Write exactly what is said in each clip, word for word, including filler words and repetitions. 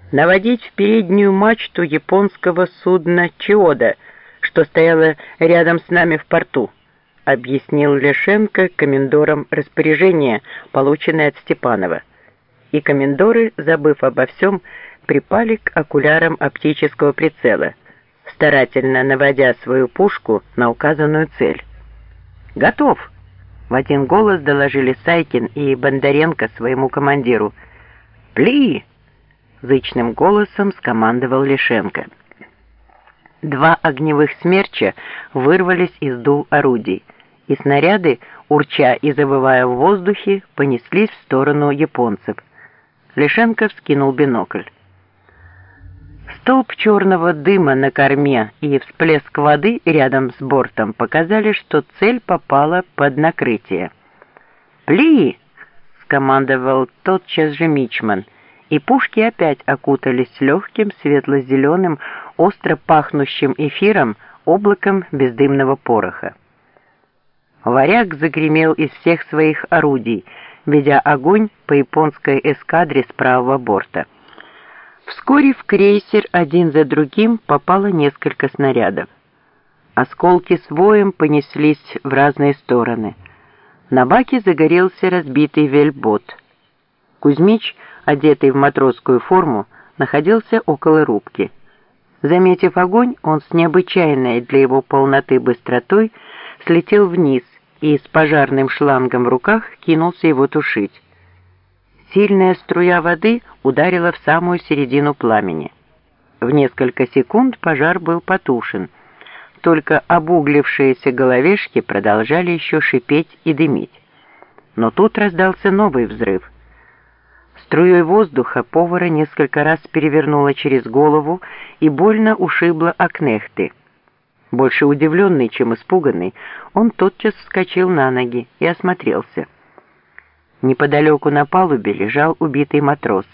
наводить в переднюю мачту японского судна «Чиода», что стояло рядом с нами в порту, объяснил Ляшенко комендорам распоряжение, полученное от Степанова. И комендоры, забыв обо всем, припали к окулярам оптического прицела, старательно наводя свою пушку на указанную цель. «Готов!» — в один голос доложили Сайкин и Бондаренко своему командиру. «Пли!» — зычным голосом скомандовал Ляшенко. Два огневых смерча вырвались из дул орудий, и снаряды, урча и завывая в воздухе, понеслись в сторону японцев. Ляшенко вскинул бинокль. Столб черного дыма на корме и всплеск воды рядом с бортом показали, что цель попала под накрытие. «Пли!» — скомандовал тотчас же мичман, и пушки опять окутались легким светло-зеленым, остро пахнущим эфиром, облаком бездымного пороха. «Варяг» загремел из всех своих орудий, ведя огонь по японской эскадре с правого борта. Вскоре в крейсер один за другим попало несколько снарядов. Осколки с воем понеслись в разные стороны. На баке загорелся разбитый вельбот. Кузьмич, одетый в матросскую форму, находился около рубки. Заметив огонь, он с необычайной для его полноты быстротой слетел вниз и с пожарным шлангом в руках кинулся его тушить. Сильная струя воды ударила в самую середину пламени. В несколько секунд пожар был потушен, только обуглившиеся головешки продолжали еще шипеть и дымить. Но тут раздался новый взрыв. Струей воздуха повара несколько раз перевернуло через голову и больно ушибло окнехты. Больше удивленный, чем испуганный, он тотчас вскочил на ноги и осмотрелся. Неподалеку на палубе лежал убитый матрос.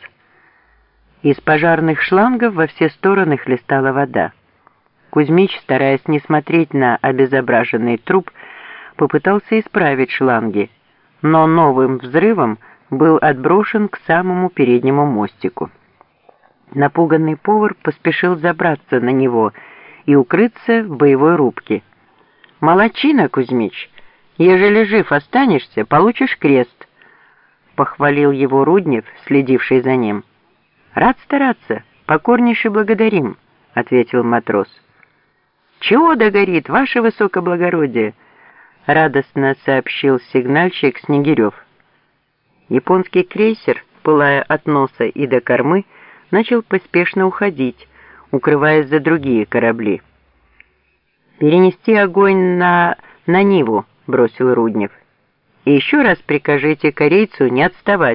Из пожарных шлангов во все стороны хлестала вода. Кузьмич, стараясь не смотреть на обезображенный труп, попытался исправить шланги, но новым взрывом был отброшен к самому переднему мостику. Напуганный повар поспешил забраться на него и укрыться в боевой рубке. «Молодчина, Кузьмич! Ежели жив останешься, получишь крест», — похвалил его Руднев, следивший за ним. «Рад стараться, покорнейше благодарим», — ответил матрос. «Чего догорит, ваше высокоблагородие?» — радостно сообщил сигнальщик Снегирев. Японский крейсер, пылая от носа и до кормы, начал поспешно уходить, укрываясь за другие корабли. «Перенести огонь на, на Ниву», — бросил Руднев. «И еще раз прикажите корейцу не отставать».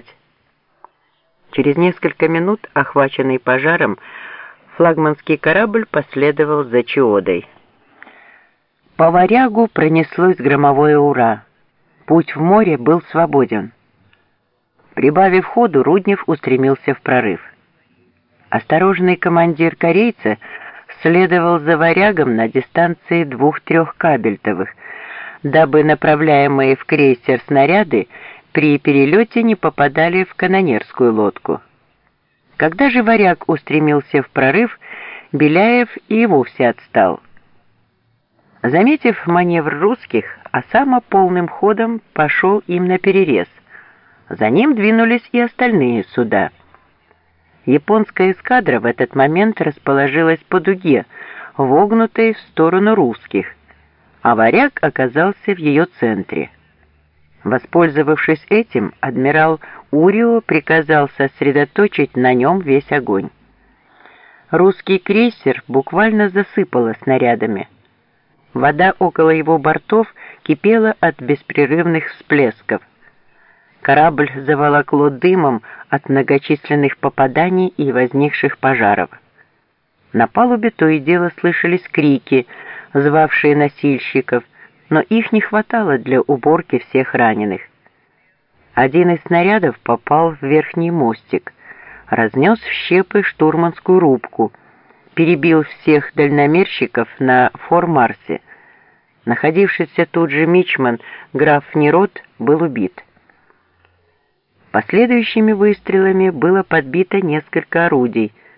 Через несколько минут, охваченный пожаром, флагманский корабль последовал за Чиодой. По Варягу пронеслось громовое «Ура!». Путь в море был свободен. Прибавив ходу, Руднев устремился в прорыв. Осторожный командир корейца следовал за «Варягом» на дистанции двух-трех кабельтовых, дабы направляемые в крейсер снаряды при перелете не попадали в канонерскую лодку. Когда же «Варяг» устремился в прорыв, Беляев и вовсе отстал. Заметив маневр русских, Осама полным ходом пошел им наперерез. За ним двинулись и остальные суда. Японская эскадра в этот момент расположилась по дуге, вогнутой в сторону русских, а «Варяг» оказался в ее центре. Воспользовавшись этим, адмирал Урио приказал сосредоточить на нем весь огонь. Русский крейсер буквально засыпало снарядами. Вода около его бортов кипела от беспрерывных всплесков. Корабль заволокло дымом от многочисленных попаданий и возникших пожаров. На палубе то и дело слышались крики, звавшие носильщиков, но их не хватало для уборки всех раненых. Один из снарядов попал в верхний мостик, разнес в щепы штурманскую рубку, перебил всех дальномерщиков на Фор-Марсе. Находившийся тут же мичман граф Нерот был убит. Последующими выстрелами было подбито несколько орудий,